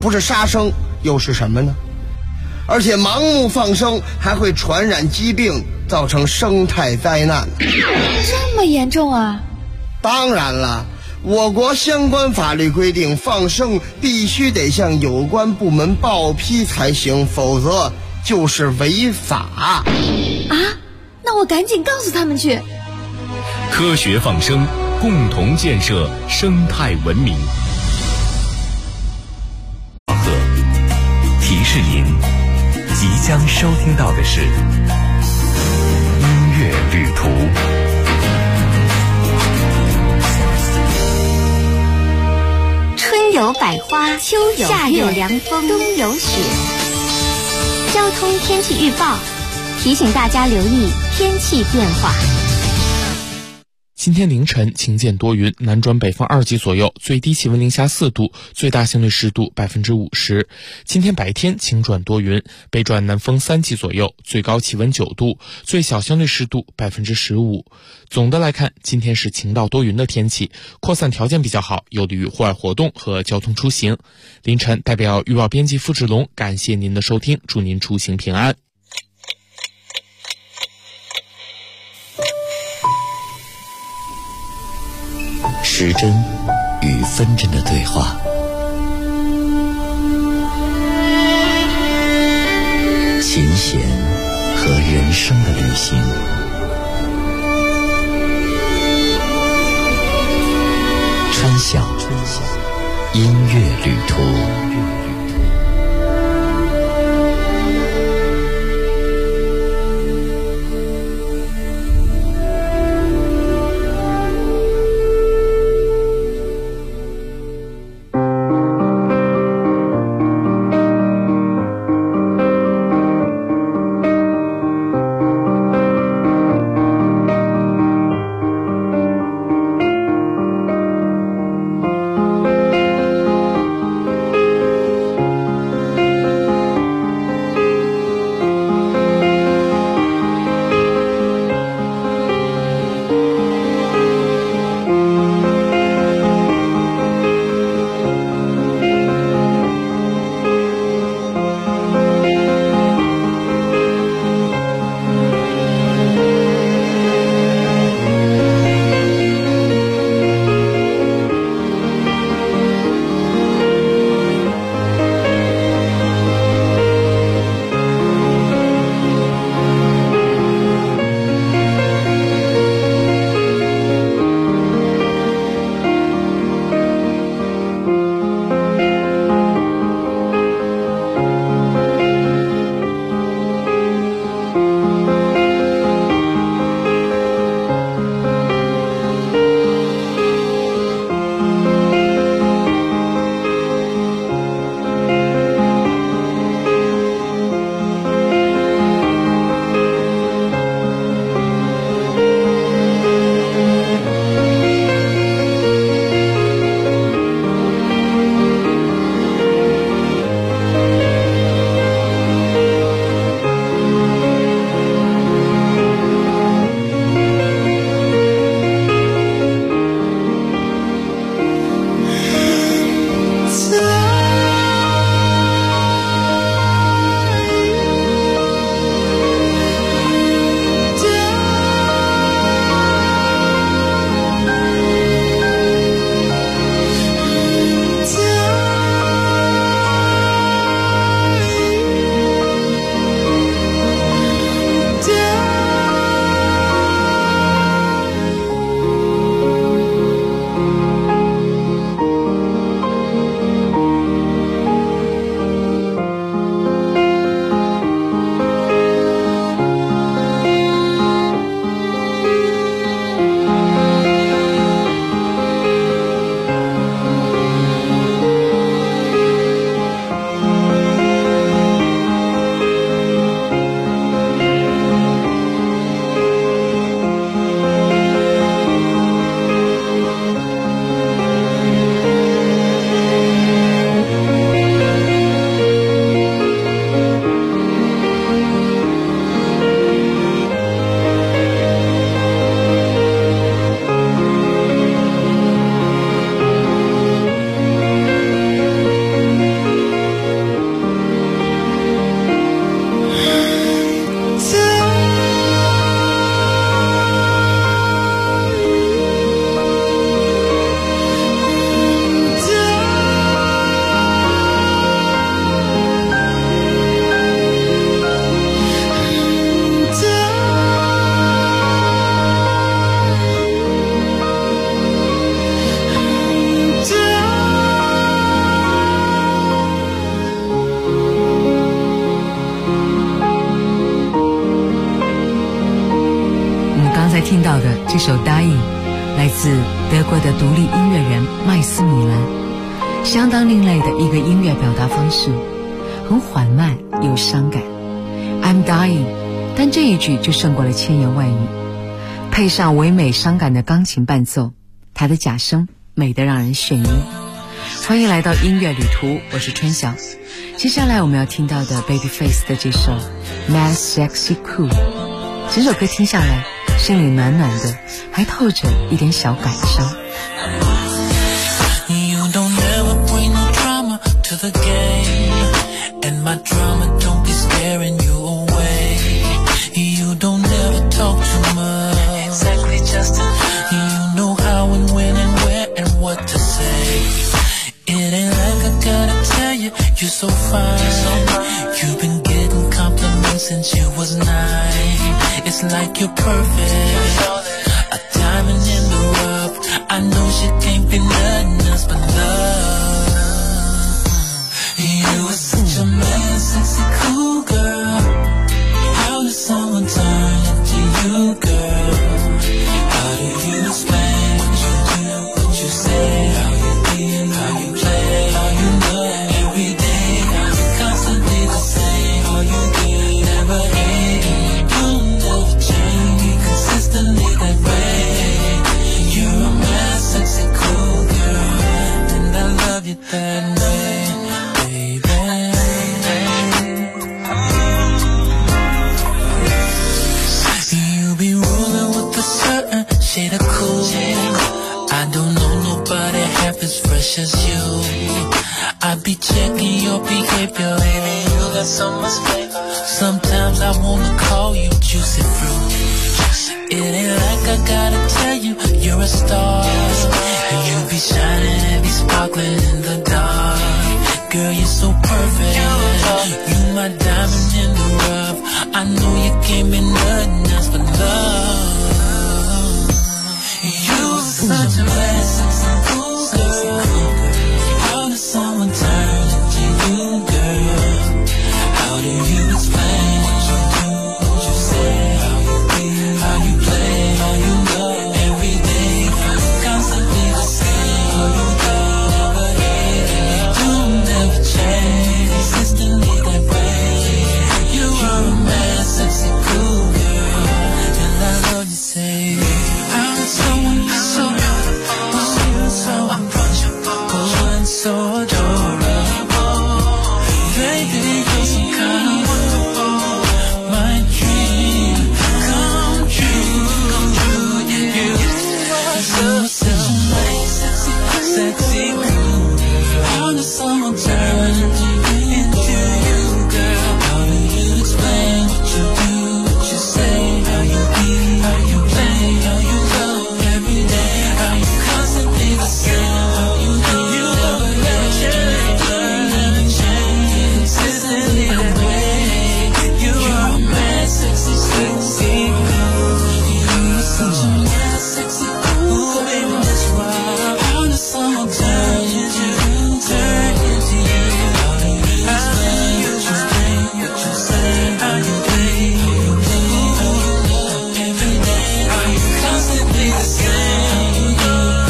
不是杀生又是什么呢？而且盲目放生还会传染疾病，造成生态灾难。 这么严重啊？ 当然了，我国相关法律规定，放生必须得向有关部门报批才行，否则就是违法。 啊？那我赶紧告诉他们去。 科学放生，共同建设生态文明。提示您，即将收听到的是音乐旅途。 春有百花，秋有夏有凉风，冬有雪。交通天气预报提醒大家留意天气变化。 今天凌晨晴间多云，南转北风2级左右，最低气温零下4度，最大相对湿度50%。今天白天晴转多云，北转南风3级左右，最高气温9度，最小相对湿度15%。总的来看，今天是晴到多云的天气，扩散条件比较好，有利于户外活动和交通出行。凌晨代表预报编辑付志龙，感谢您的收听，祝您出行平安。 时针与分针的对话，琴弦和人生的旅行，穿晓音乐旅途。 听到的这首《Dying》来自德国的独立音乐人麦斯米兰，相当另类的一个音乐表达方式，很缓慢又伤感。I'm dying， 但这一句就胜过了千言万语，配上唯美伤感的钢琴伴奏，他的假声美得让人眩晕。欢迎来到音乐旅途，我是春晓。接下来我们要听到的 Babyface 的这首 Mad Sexy Cool， 整首歌听下来心里暖暖的，还透着一点小感伤。 You don't ever bring no drama to the game, and my drama don't be scaring you away. You don't ever talk too much, exactly just enough. You know how and when and where and what to say. It ain't like I gotta tell you, you're so fine. You've been getting compliments since you was 9. It's like you're perfect, a diamond in the rough. I know she can't be nothing else but love. You are such a mad, sexy, cool girl. How does someone turn into you, girl? How do you explain what you do, what you say, how you feel, how you play, how you know every day, how you constantly the same, how you give, never hate. You never change, you consistently that way. You're a mad, sexy, cool girl, and I love you that way, baby. You be rolling with a certain shade of cool. I don't know nobody half as fresh as you. I be checking your behavior, baby, you got so much flavor. Sometimes I wanna call you juicy fruit. It ain't like I gotta tell you, you're a star. You be shining and be sparkling in the dark. Girl, you're so perfect. You my diamond in the rough. I know you can't be nothing else but love. You such a bad, sexy, cool girl. How does someone turn into you, girl? How do you explain what you do, what you say, how you feel, how you play, how you know every day, how you constantly the same, how you do, never hate, and you never change, consistently that way. You are a mad, sexy, cool girl, and I love you, say I'm someone so beautiful, so approachable, and so adorable. Baby, you're some kind of wonderful, my dream come true, yeah. You're such a nice, sexy, cool girl. How does someone turn into you, girl? How do you explain what you do, what you say, how you feel, how you play, how you go every day, how you constantly the same, how you do, you never change, never change, consistently the way. You are a mad, sexy, sexy girl. You're such a mad, sexy, cool girl, baby, that's right. How does someone turn into you, turn into you? How do you explain what you say, how you play, how you play, how you know every day, how you constantly the same, how you do,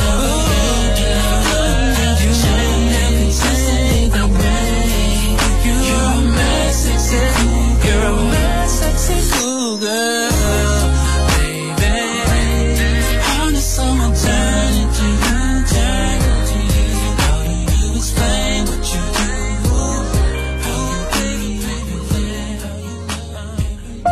never change, consistently that way. You're a mad, sexy, cool girl, mad, sexy, cool girl, baby. How does someone turn into you, turn into you? How do you explain what you do, how you play, how you play, how you know?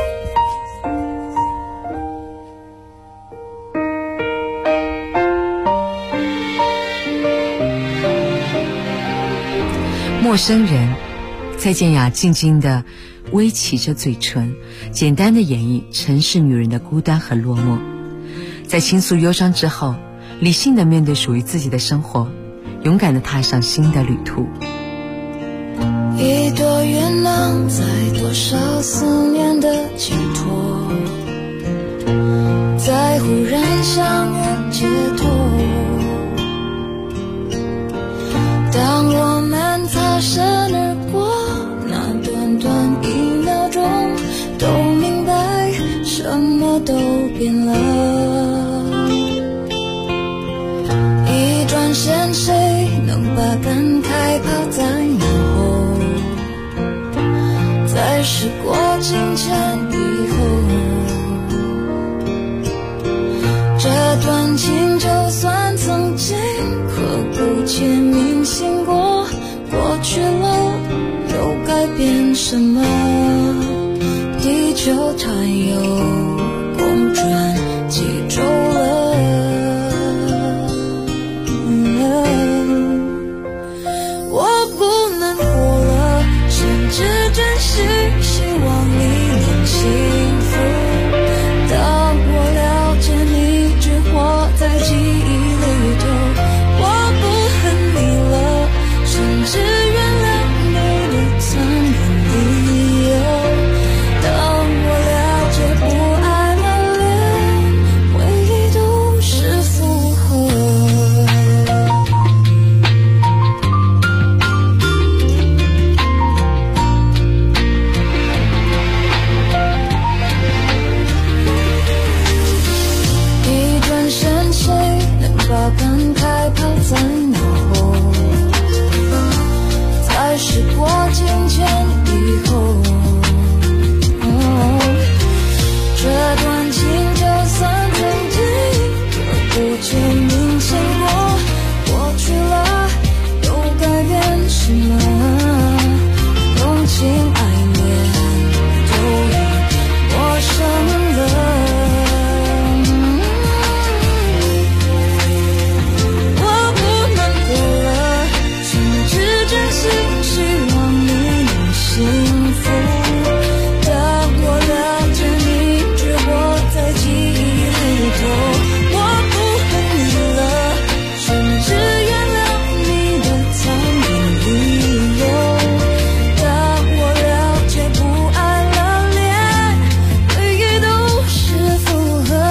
陌生人，蔡健雅静静地微起着嘴唇，简单地演绎城市女人的孤单和落寞。在倾诉忧伤之后，理性地面对属于自己的生活，勇敢地踏上新的旅途。 一朵云能载多少思念的寄托，在忽然相遇街头，当我们擦身而过，那短短1秒钟，都明白什么都变了。 金钱以后，这段情就算曾经刻骨且铭心过，过去了又改变什么？地球它又公转几周了。我不能活了，甚至真心希望你能幸福。当我了解你只活在记忆里头，我不恨你了，甚至原谅你的残忍理由。当我了解不爱了，连回忆都是负荷。一转身，谁能把感慨抛在脑后？在时过境迁以后，这段情就算曾经刻骨且铭心过，过去了又改变什么？用情爱恋都已陌生了。我不能活了，甚至真心希望你能幸福。当我了解你只活在记忆里头，我不恨你了，甚至原谅你的残忍理由。当我了解不爱了，连回忆都是负荷。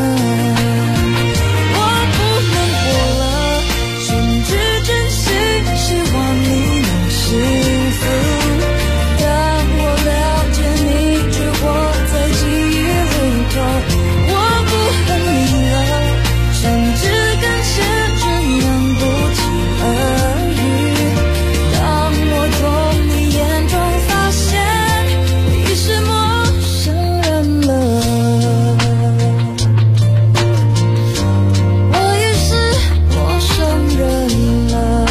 我不能活了，甚至真心希望你能幸福。当我了解你只活在记忆里头，我不恨你了，甚至感谢这样不期而遇。当我从你眼中发现你是陌生人了，我也是陌生人了。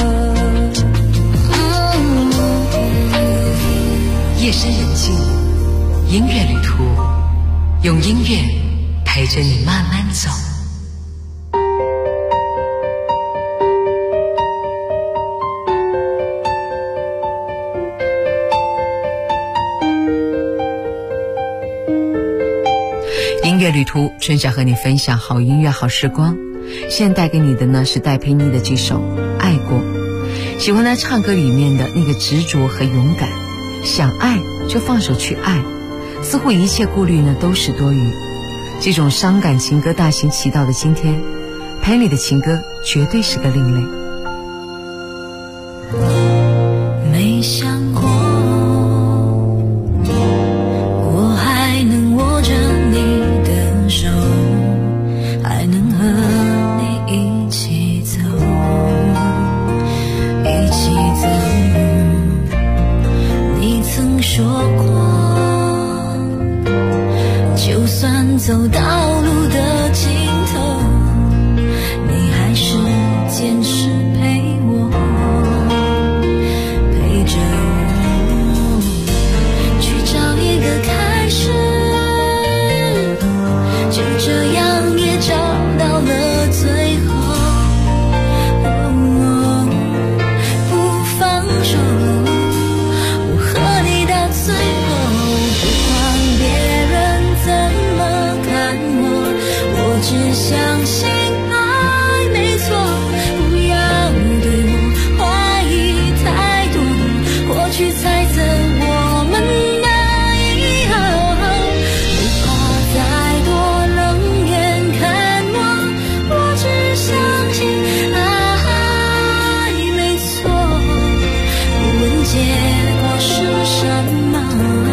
夜深人静，音乐旅途，用音乐陪着你慢慢走。音乐旅途，春夏和你分享好音乐、好时光。现在带给你的呢是戴佩妮的这首《爱过》，喜欢她唱歌里面的那个执着和勇敢，想爱就放手去爱，似乎一切顾虑呢都是多余。这种伤感情歌大行其道的今天，佩妮的情歌绝对是个另类。 没想过我还能握着你的手，还能和你一起走，一起走。你曾说过，就算走到路的尽头，你还是坚持陪我，陪着我去找一个开始，就这样也找到了最后。不放手，我和你到最后，不管别人怎么看我，我只相信爱没错。不要对我怀疑太多，过去猜测我们的以后，不怕再多冷眼看我，我只相信爱没错。无论结果是什么，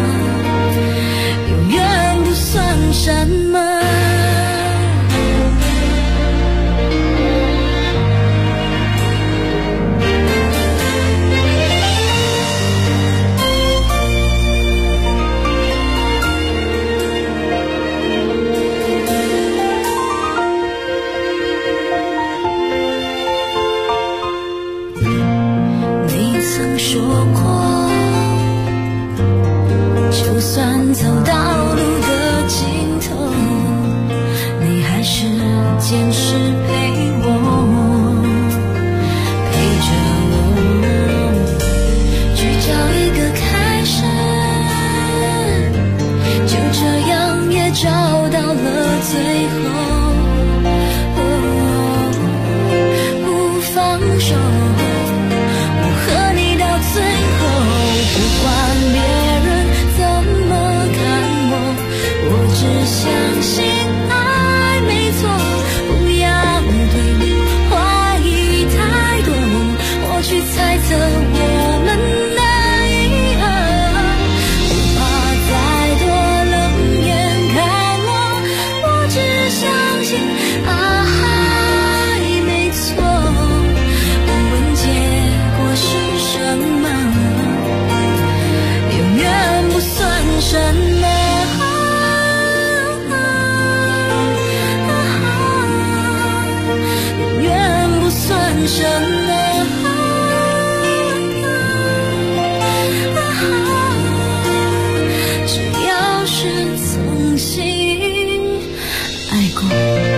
就算走到路的尽头，你还是坚持陪我，陪着我去找一个开始，就这样也找到了最后。不放手，我和你到最后，不管别人怎么看我，我只相信爱没错，不要对你怀疑太多，我去猜测我们的以后，不怕再多冷眼看我，我只相信爱没错，无论结果是什么，永远不算什么，永远不算什么，只要是曾经爱过。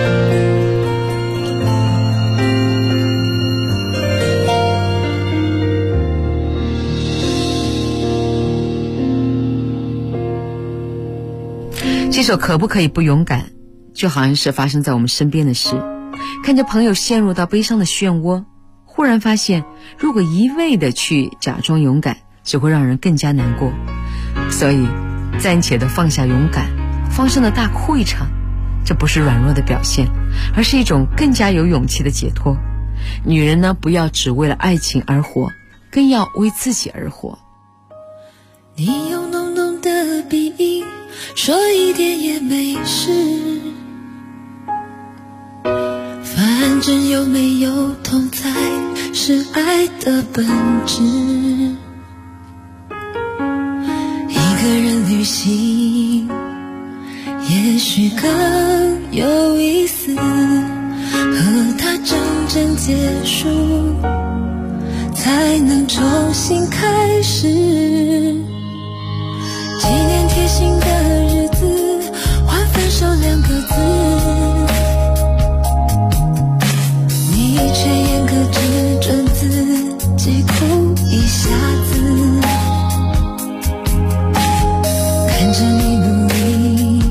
这首可不可以不勇敢，就好像是发生在我们身边的事。看着朋友陷入到悲伤的漩涡，忽然发现如果一味的去假装勇敢，只会让人更加难过。所以暂且的放下勇敢，放声的大哭一场，这不是软弱的表现，而是一种更加有勇气的解脱。女人呢，不要只为了爱情而活，更要为自己而活。 你用浓浓的鼻音说一点也没事，反正有没有痛才是爱的本质。一个人旅行也许更有意思，和他真正结束才能重新开始。纪念贴心的日子，换分手2个字，你却严格只准自己哭一下子，看着你努力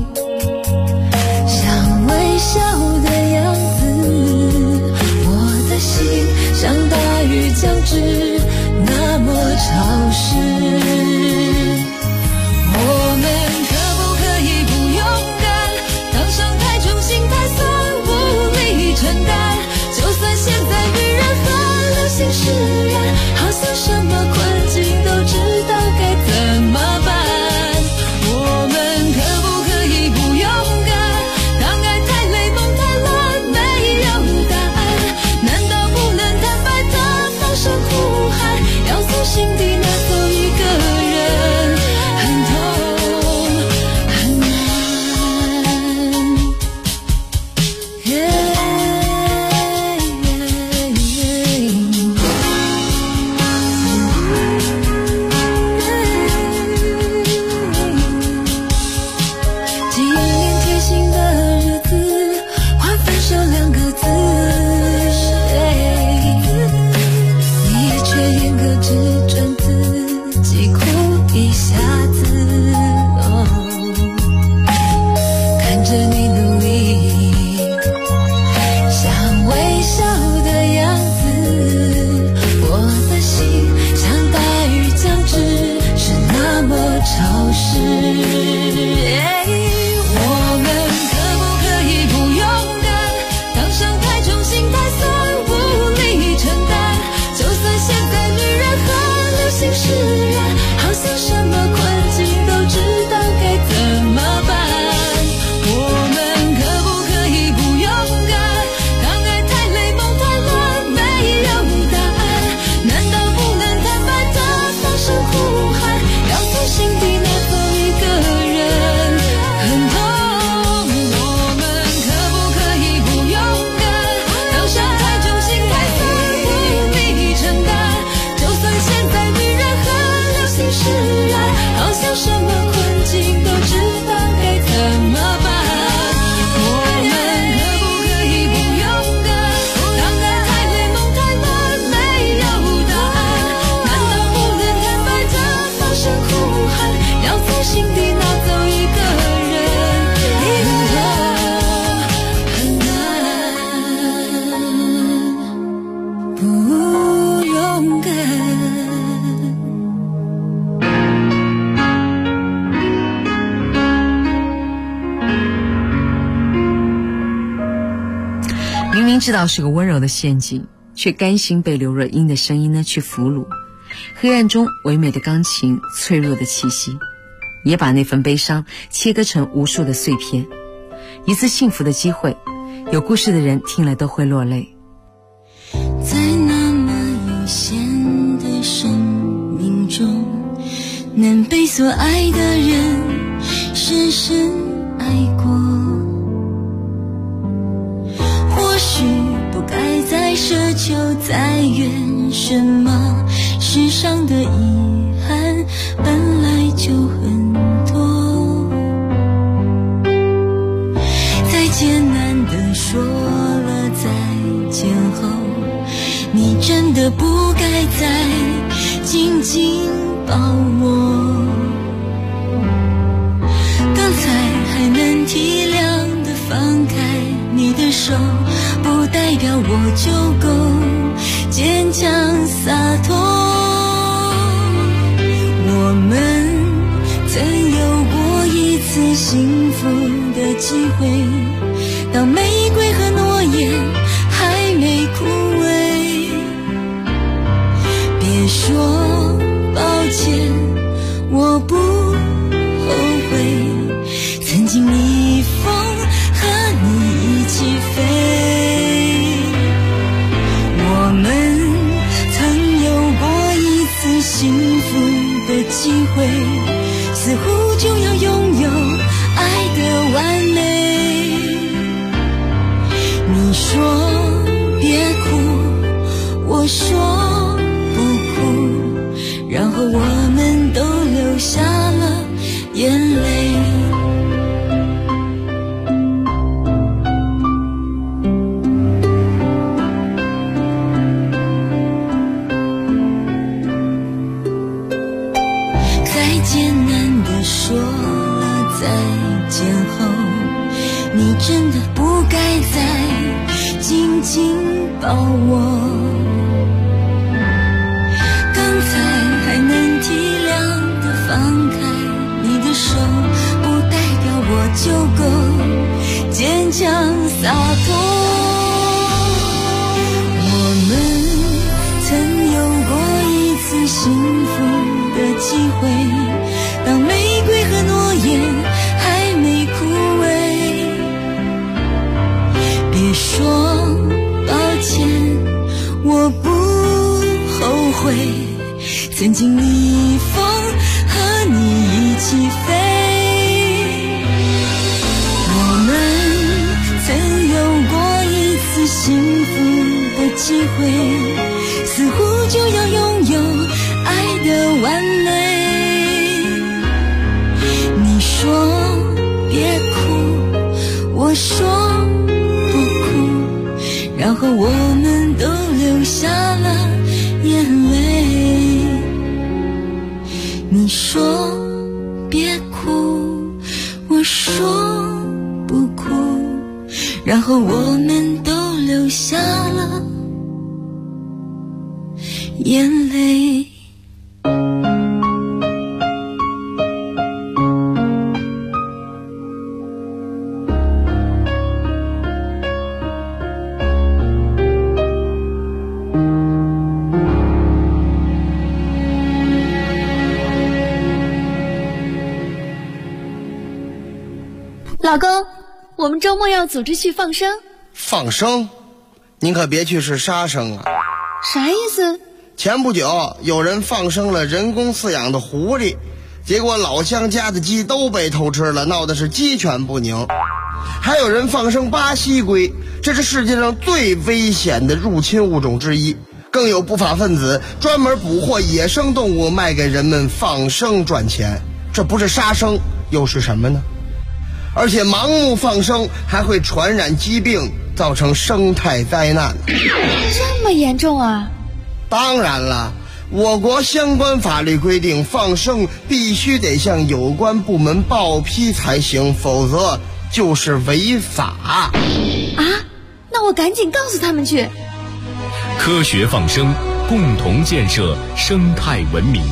像微笑的样子，我的心像大雨将至，那么潮湿。我们可不可以不勇敢，当伤太重心太酸，无力承担，就算现在女人很流行释然，好像什么困境都知道该怎么办。我们可不可以不勇敢，当爱太累梦太乱，没有答案，难道不能坦白的放声呼喊，要从心底拿走一个人，很痛很难。纪念贴心的日子，换分手2个字，你却严格只准自己哭一下子，看着你努力像微笑的样子，我的心像大雨将至，是那么潮湿。我们可不可以不勇敢，当伤太重心太酸，无力承担，就算现在女人很流行释然，好像什么困境都知道该怎么办。我们可不可以不勇敢，当爱太累梦太乱，没有答案，难道不能坦白的放声呼喊，要从心底拿走一个人，很痛。我们可不可以不勇敢，当伤太重心太酸，无力承担，就算现在女人很流行释然，好像什么困知道是个温柔的陷阱，却甘心被刘若英的声音呢去俘虏。黑暗中唯美的钢琴，脆弱的气息，也把那份悲伤切割成无数的碎片。一次幸福的机会，有故事的人听了都会落泪。 在那么有限的生命中，能被所爱的人深深爱过，或许不该再奢求再怨什么，世上的遗憾本来就很多，再艰难地说了再见后，你真的不该再紧紧抱我，刚才还能体谅地放开你的手，不代表我就够坚强洒脱。我们曾有过一次幸福的机会，当玫瑰和诺言还没枯萎，别说抱歉，我不后悔曾经逆风和你一起飞。我们曾有过一次幸福的机会，似乎就要拥有爱的完美。你说别哭，我说不哭，然后我们都流下了眼泪。你真的不该再紧紧抱我，刚才还能体谅地放开你的手，不代表我就够坚强洒脱。我们曾有过一次幸福的机会，当玫瑰和诺言还没枯萎，别说抱歉，我不后悔曾经逆风和你一起飞。我们曾有过一次幸福的机会，似乎就要拥有爱的完美。你说别哭，我说然后我们都流下了眼泪。你说别哭，我说不哭，然后我们都流下了眼泪。 老公，我们周末要组织去放生。 放生？您可别去是杀生啊！ 啥意思？ 前不久有人放生了人工饲养的狐狸，结果老乡家的鸡都被偷吃了，闹的是鸡犬不宁。还有人放生巴西龟，这是世界上最危险的入侵物种之一。更有不法分子专门捕获野生动物卖给人们放生赚钱，这不是杀生又是什么呢？而且盲目放生还会传染疾病，造成生态灾难。 这么严重啊？ 当然了，我国相关法律规定，放生必须得向有关部门报批才行，否则就是违法。 啊？那我赶紧告诉他们去。 科学放生，共同建设生态文明。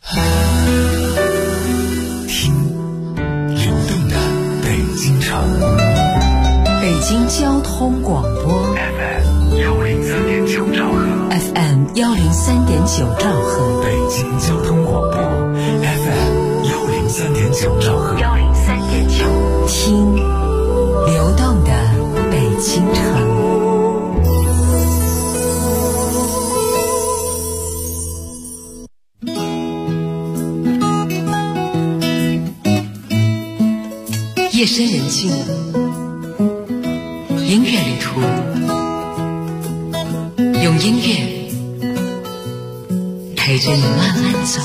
听流动的北京城。 103.9兆赫， 北京交通广播 FM 103.9兆赫 103.9，听流动的北京城。夜深人静，音乐旅途，用音乐陪着你慢慢走。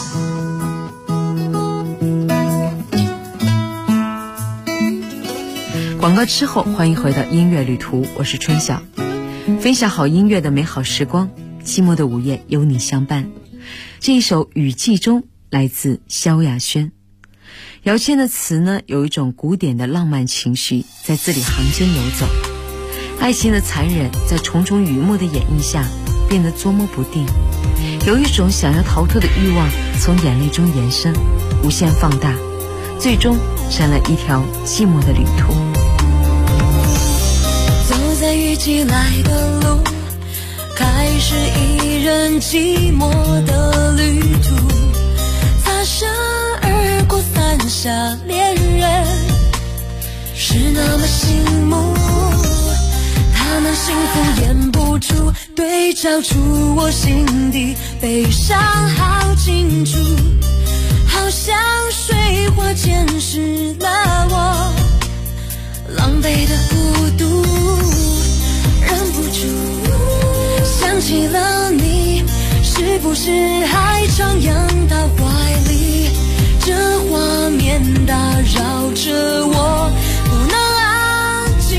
广告之后，欢迎回到音乐旅途，我是春晓，分享好音乐的美好时光，寂寞的午夜有你相伴。这一首《雨季中》来自萧亚轩。姚谦的词呢，有一种古典的浪漫情绪在字里行间游走，爱情的残忍在重重雨幕的演绎下变得捉摸不定，有一种想要逃脱的欲望从眼泪中延伸，无限放大，最终成了一条寂寞的旅途。 走在雨季来的路，开始一人寂寞的旅途，擦身而过伞下恋人是那么醒目，他们幸福掩不住，对照出我心底悲伤好清楚，好像水花溅湿了我狼狈的孤独，忍不住想起了你，是不是还徜徉到怀里，这画面打扰着我不能安静，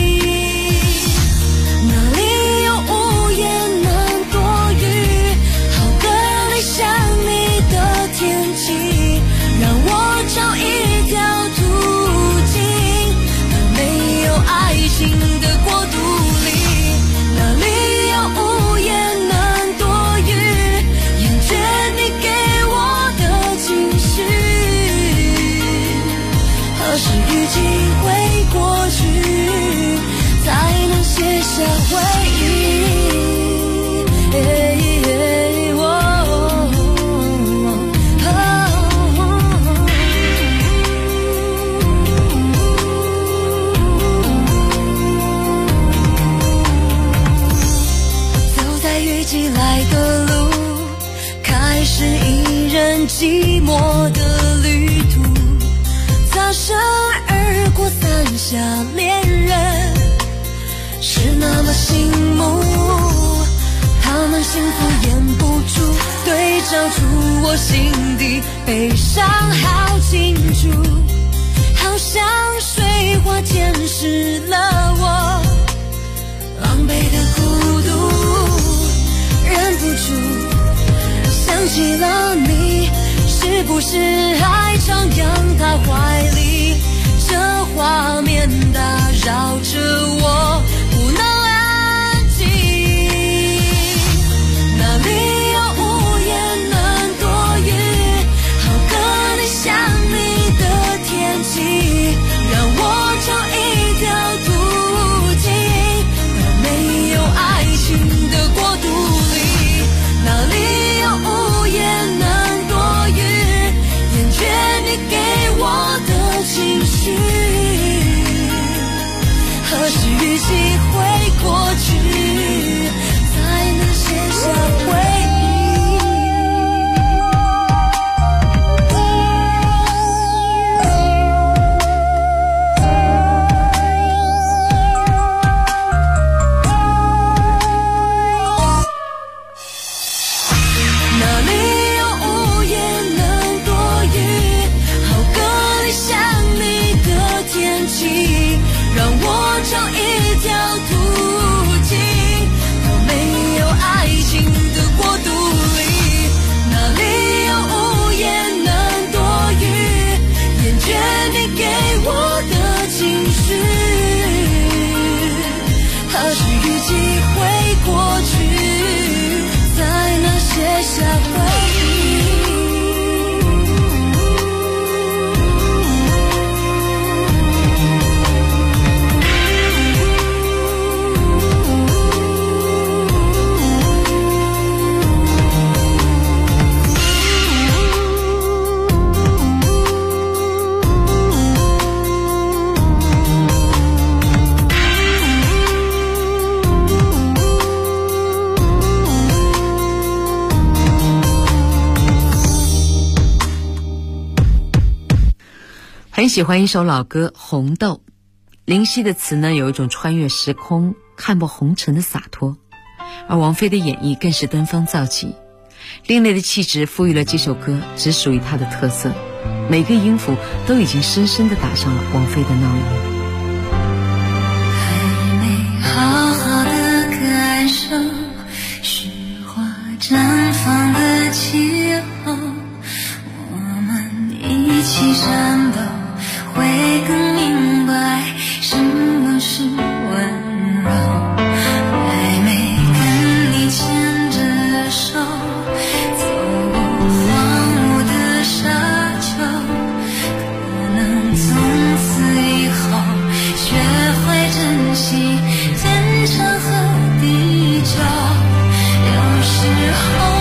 哪里有屋檐能躲雨，好个理想你的天气，让我找一条途径到没有爱情的国度里，哪里有屋檐能躲雨，厌倦你给我的情绪，何时雨季会过去，才能写下回忆。走在雨季来的路，开始一人寂寞的旅途，擦身而过伞下恋人是那么醒目，他们幸福掩不住，对照出我心底悲伤好清楚，好像水花溅湿了我狼狈的孤独，忍不住想起了你，是不是还徜徉他怀里，这画面打扰着我不能安静，哪里有屋檐能躲雨，好个理想你的天气，让我找一条途径到没有爱情的国度里，哪里有屋檐能躲雨，厌倦你给我的情绪，何时雨季喜欢一首老歌《红豆》，林夕的词呢有一种穿越时空、看破红尘的洒脱，而王菲的演绎更是登峰造极，另类的气质赋予了这首歌只属于她的特色，每个音符都已经深深地打上了王菲的烙印。 还没好好的感受雪花绽放的气候，我们一起战斗，会更明白什么是温柔。还没跟你牵着手走过荒芜的沙丘，可能从此以后学会珍惜天长和地久。有时候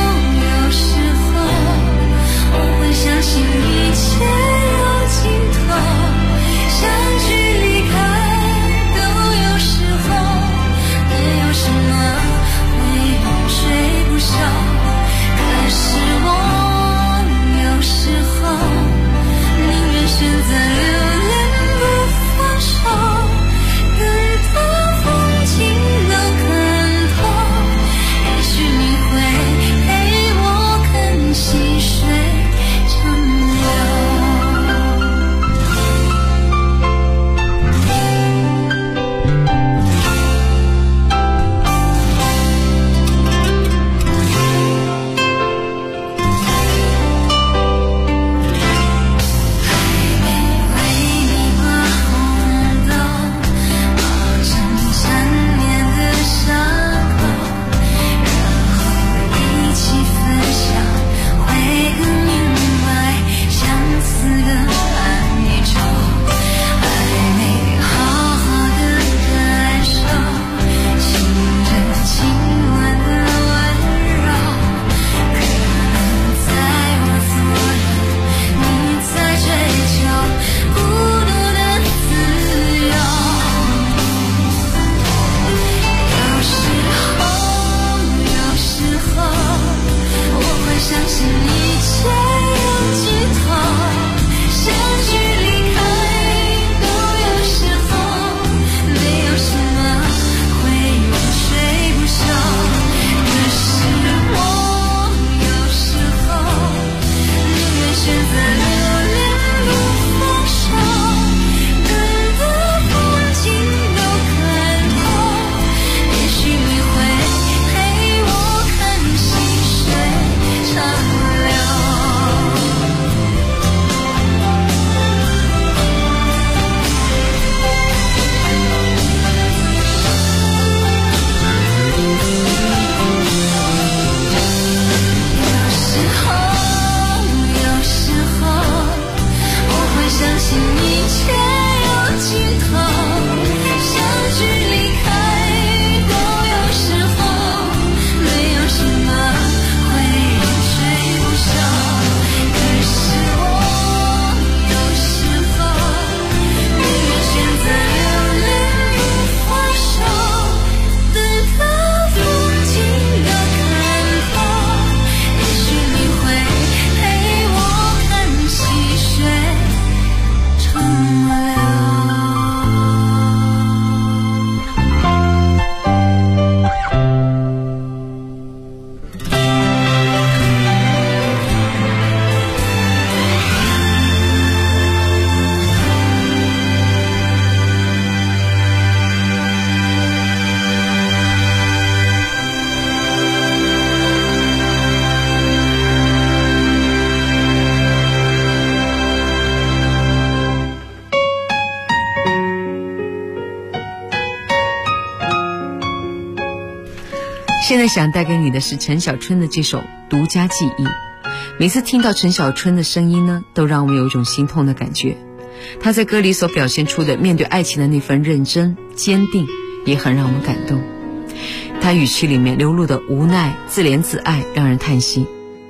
我会相信一切有尽头，相聚离开都有时候，没有什么会永垂不朽。可是我有时候宁愿选择留恋不放手，等到风景都看透，也许你会陪我看细水长流。 现在想带给你的是陈小春的这首《独家记忆》。每次听到陈小春的声音呢，都让我们有一种心痛的感觉。他在歌里所表现出的面对爱情的那份认真坚定，也很让我们感动。他语气里面流露的无奈、自怜自爱，让人叹息。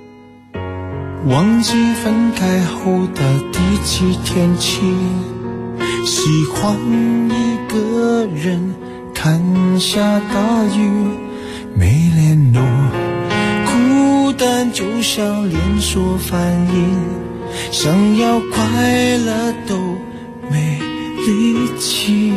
忘记分开后的第几天起，喜欢一个人看下大雨，没联络，孤单就像连锁反应， 想要快乐都没力气。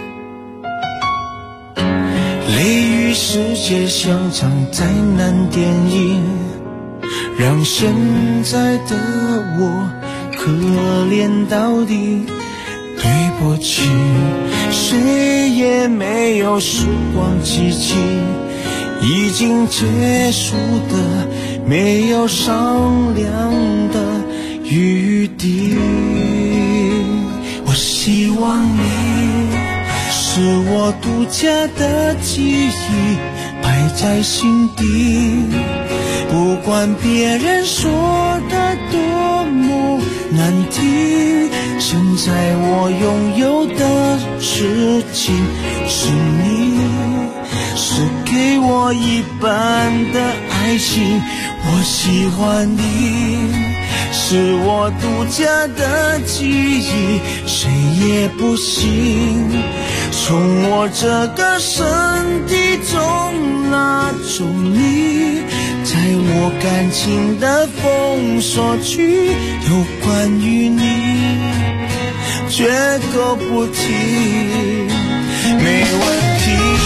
雷雨世界像场灾难电影，让现在的我可怜到底。对不起，谁也没有时光机器，已经结束的没有商量的余地。我希望你是我独家的记忆，摆在心底，不管别人说的多么难听，现在我拥有的事情是你，是给我一半的爱情。我喜欢你，是我独家的记忆，谁也不行从我这个身体中拿走你。在我感情的封锁区，有关于你绝口不提，没问题。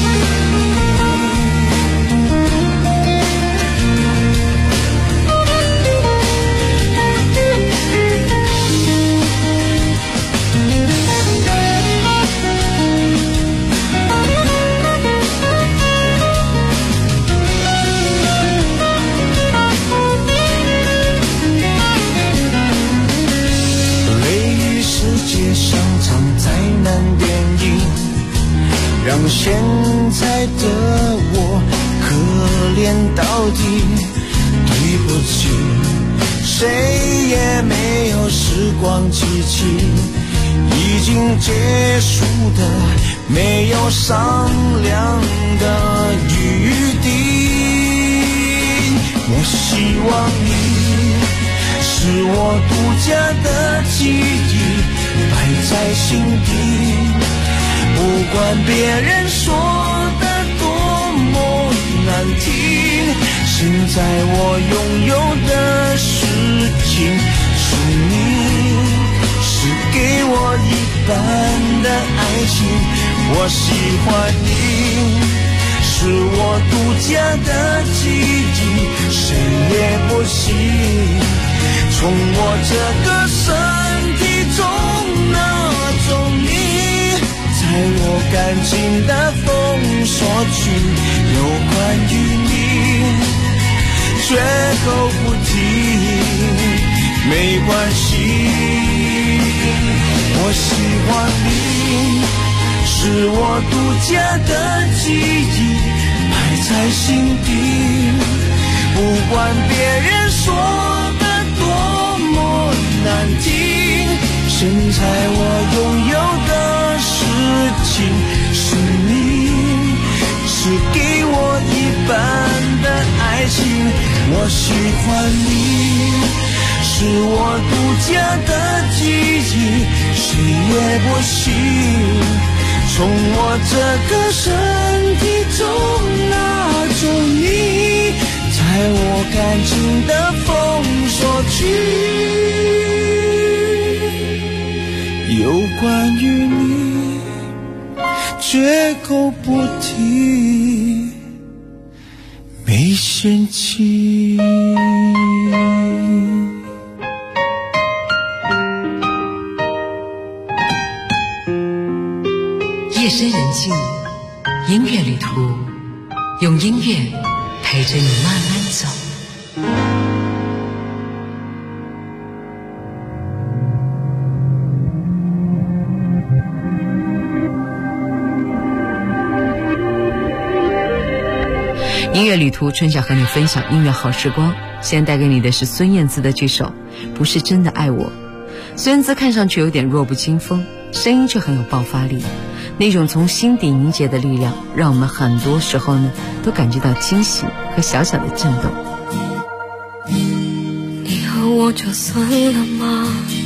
让现在的我可怜到底。对不起，谁也没有时光机器，已经结束的没有商量的余地。我希望你是我独家的记忆，摆在心底，不管别人说的多么难听，现在我拥有的事情是你，是给我一半的爱情。我喜欢你，是我独家的记忆，谁也不行从我这个身体中拿走你。在我感情的封锁区，有关于你绝口不提，没关系。我喜欢你，是我独家的记忆，摆在心底，不管别人说的多么难听，现在我拥有的事情是你，是给我一半的爱情。我喜欢你，是我独家的记忆，谁也不行从我这个身体中拿走你。在我感情的封锁区，有关于你绝口不提，没嫌弃。 夜深人静，音乐旅途，用音乐陪着你慢慢走。音乐旅途，春晓和你分享音乐好时光。现在带给你的是孙燕姿的这首《不是真的爱我》。孙燕姿看上去有点弱不禁风，声音却很有爆发力，那种从心底凝结的力量，让我们很多时候呢都感觉到惊喜和小小的震动。 你和我就算了吗？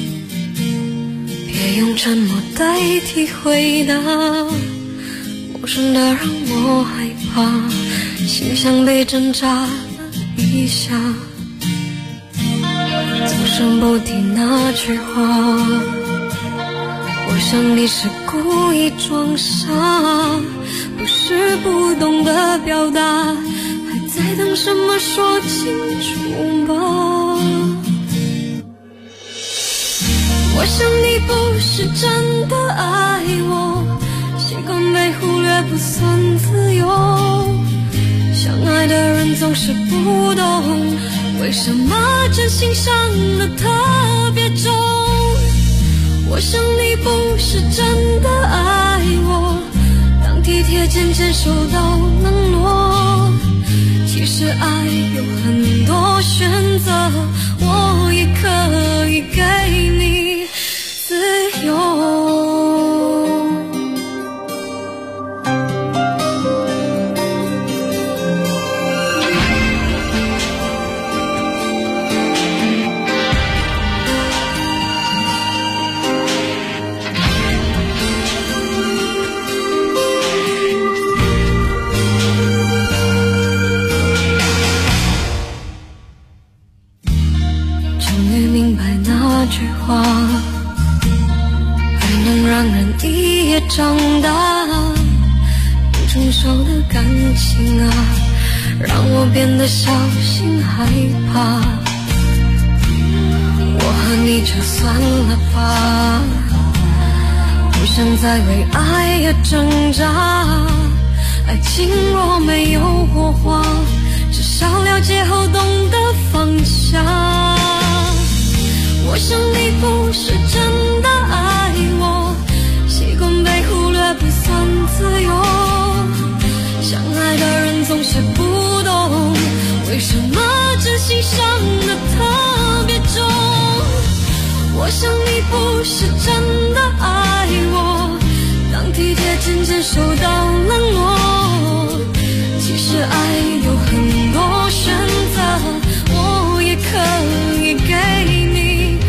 别用沉默代替回答，陌生的让我害怕，心像被挣扎了一下，总是声不提那句话，我想你是故意装傻，不是不懂得表达，还在等什么说清楚吧。我想你不是真的爱我，习惯被忽略不算自由，相爱的人总是不懂为什么真心伤得特别重。我想你不是真的爱我，当体贴渐渐受到冷落，其实爱有很多选择，我也可以给你自由。话还能让人一夜长大，不成熟的感情啊，让我变得小心害怕。我和你就算了吧，不想再为爱而挣扎。爱情若没有火花，至少了解后懂得放下。我想你不是真的爱我，习惯被忽略不算自由，相爱的人总是不懂为什么真心伤得特别重。我想你不是真的爱我，当体贴渐渐受到冷落，其实爱有很多选择，我也可以给你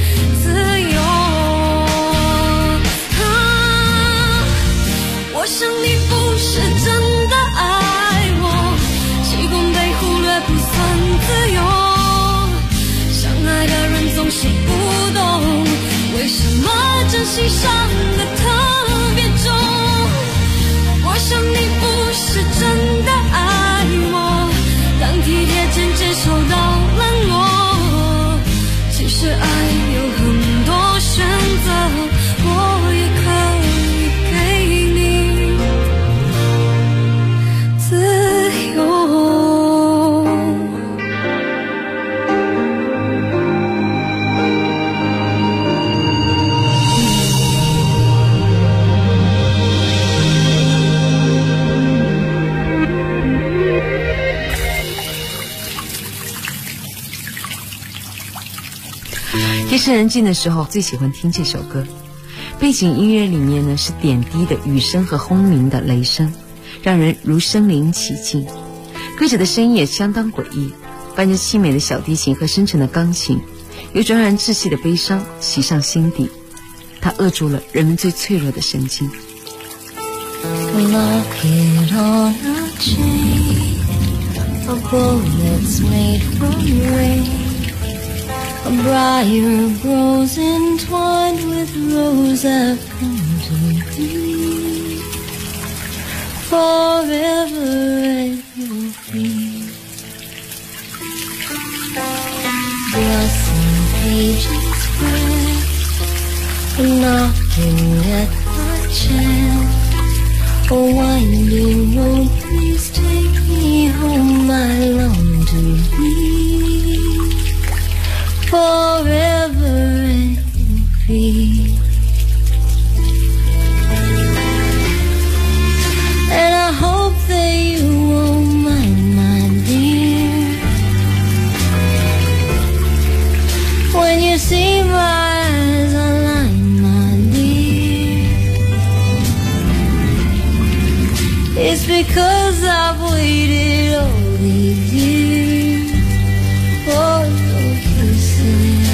我想你不是真的爱我，习惯被忽略不算自由，相爱的人总是不懂为什么真心伤得特别重。我想你不是真的爱我，当体贴渐渐受到冷落，其实爱有很多选择，我也可以给你自由。 夜深人静的时候最喜欢听这首歌，背景音乐里面呢是点滴的雨声和轰鸣的雷声，让人如身临其境。歌者的声音也相当诡异，伴着凄美的小提琴和深沉的钢琴，有种让人窒息的悲伤袭上心底，它扼住了人们最脆弱的神经。 Locket on a chain, a bullet's made from rain. A briar grows entwined with rose I've come to be. Forever it will be. Blossom pages spread, knocking at my chance. A winding road, please take me home, I long to be. Forever it will be. And I hope that you won't mind, my dear, when you see my eyes align, my dear. It's because I've waited all these years for your kisses,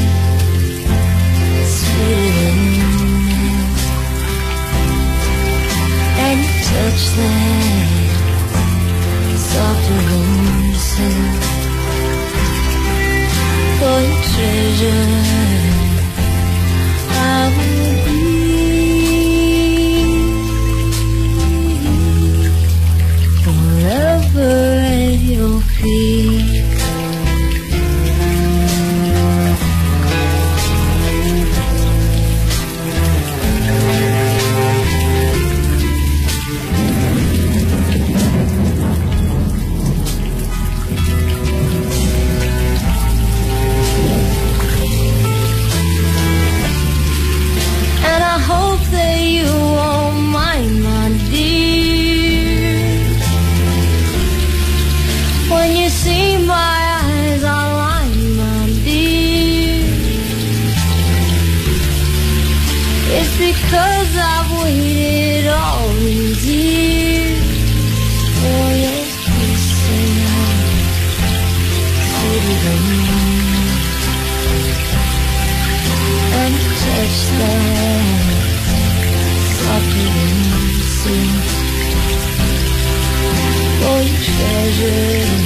sweeter than this, and your touch that softer than silk. for your treasure. I will be forever at your feet. Because I've waited all these years for your kiss and city and touch that softly sings for your treasure.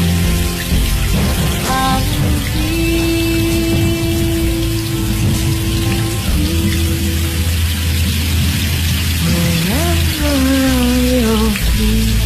I will be your feet.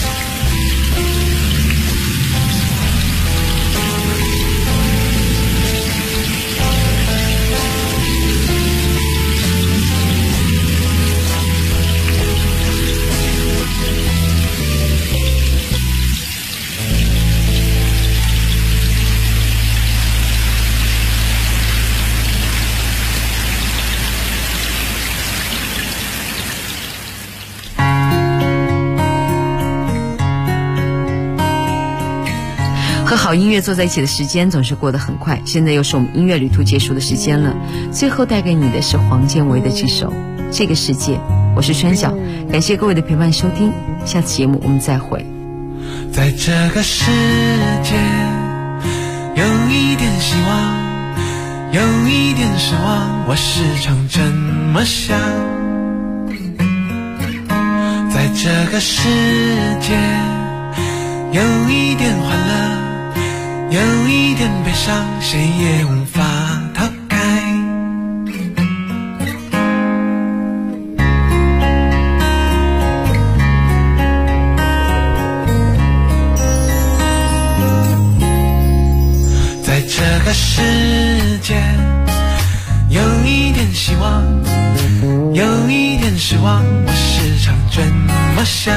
和好音乐坐在一起的时间总是过得很快，现在又是我们音乐旅途结束的时间了。最后带给你的是黄建为的这首《这个世界》，我是春晓，感谢各位的陪伴收听，下次节目我们再会。 在这个世界，有一点希望，有一点失望，我时常这么想。在这个世界，有一点欢乐，有一点悲伤，谁也无法逃开。在这个世界，有一点希望，有一点失望，我时常这么想。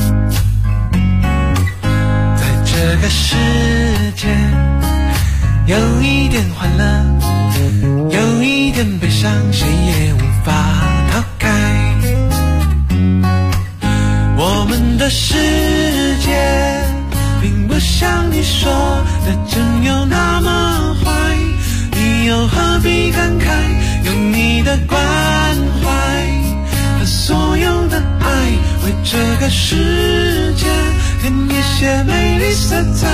这个世界，有一点欢乐，有一点悲伤，谁也无法逃开。我们的世界并不像你说的真有那么坏，你又何必感慨，用你的关怀和所有的爱，为这个世界添一些美丽色彩。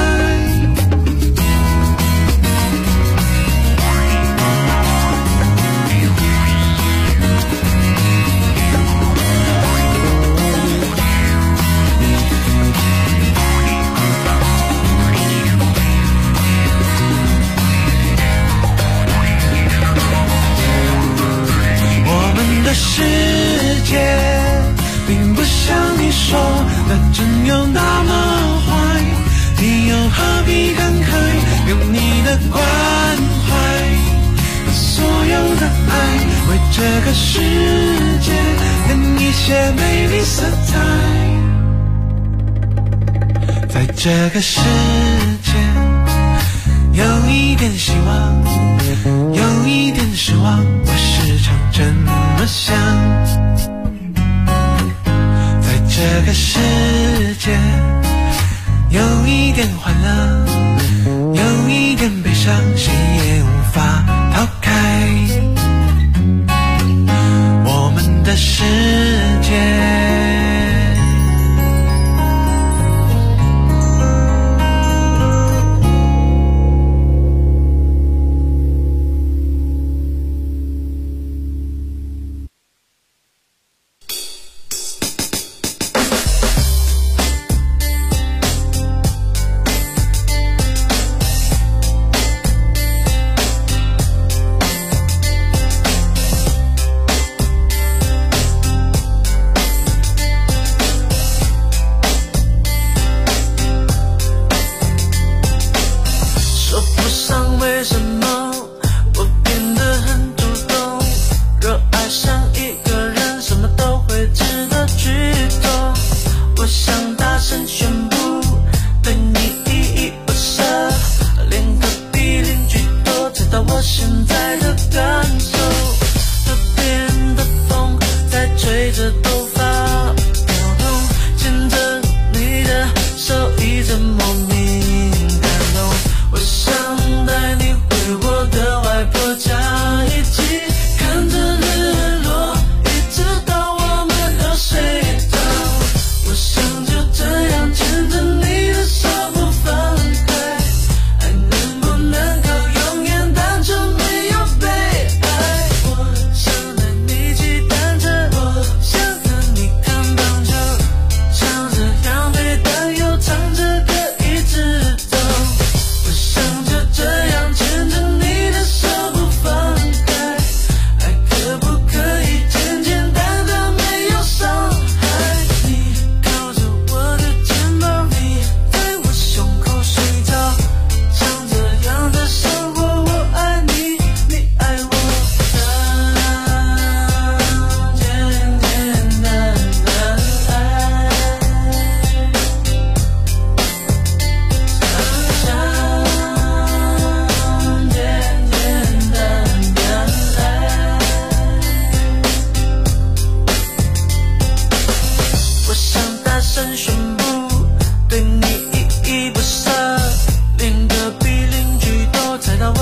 我们的世界并不像你说的真有那么坏，你又何必感慨，用你的关怀和所有的爱，为这个世界添一些美丽色彩。在这个世界，有一点希望，有一点失望，我时常这么想。这个世界，有一点欢乐，有一点悲伤，谁也无法逃开。我们的世界。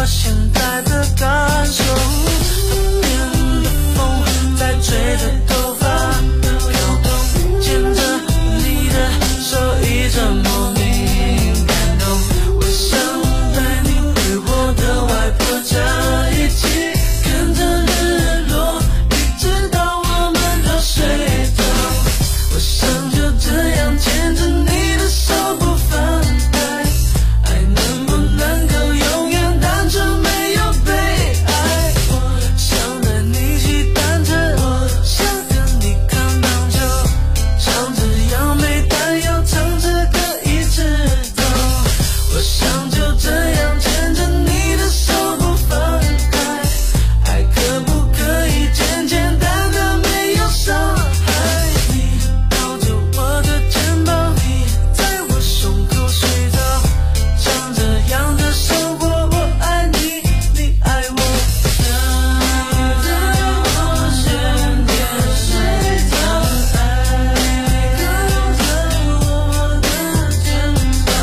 我现在的感受。河边的风在吹着头发飘动，牵着你的手一直莫名感动。我想带你回我的外婆家，一起看着日落，一直到我们都睡着。我想就这样牵着你的手不放开，爱能不能够永远单纯没有被爱。我想带你骑单车，我想跟你看棒球，唱着杨梅但又唱着歌一直走。我想就这样牵着你的手不放开，爱可不可以简简单单没有伤害。你抱着我的肩膀，你在我胸口睡着，像这样的生活，我爱你，你爱我。想着我身边睡着，爱靠着我的肩膀，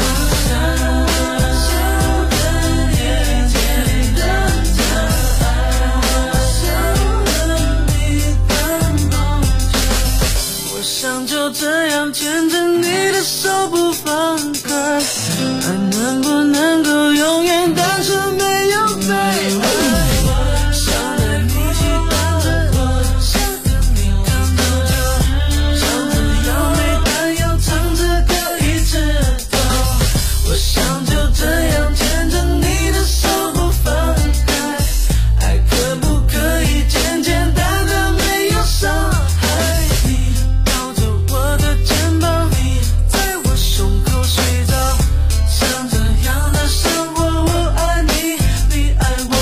想跟你简单讲，我想和你看棒球。我想就这样牵着你的手不放开，爱能不能够永远单纯没有被爱。想带你骑单车，想跟你看棒球，唱着杨梅但又唱着歌一直走。我想就这样牵着你的手不放开，爱可不可以简简单单没有伤害。你抱着我的肩膀，你在我胸口睡着，像这样的生活，我爱你，你爱我。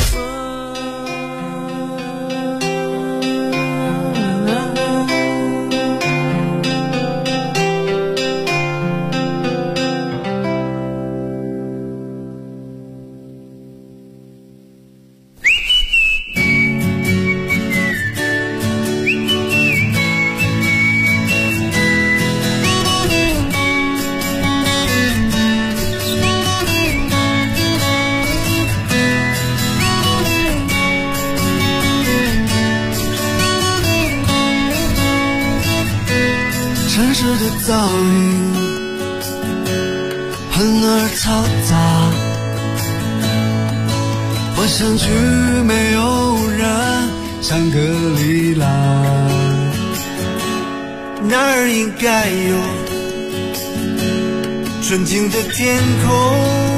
城市的噪音很而嘈杂，我想去没有人，香格里拉，那儿应该有纯净的天空，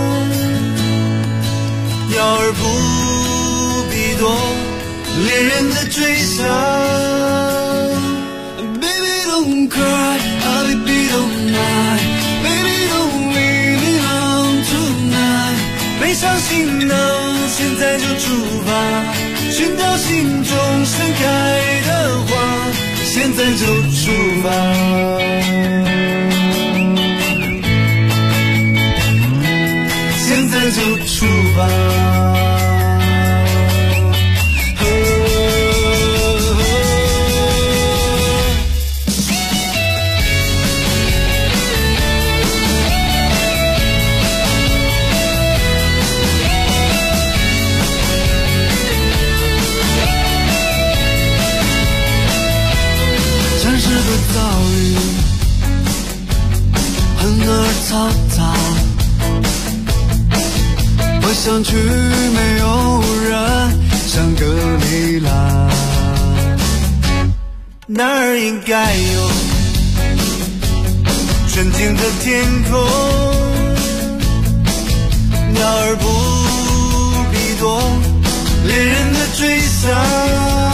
鸟儿不必多，恋人的追想。Don't cry, baby don't lie, baby don't leave me alone tonight。 背上行囊，现在就出发，寻找心中盛开的花，现在就出发，现在就出发。噪音很而嘈杂，我想去没有人，香格里拉，那儿应该有纯净的天空，鸟儿不必多，恋人的追想。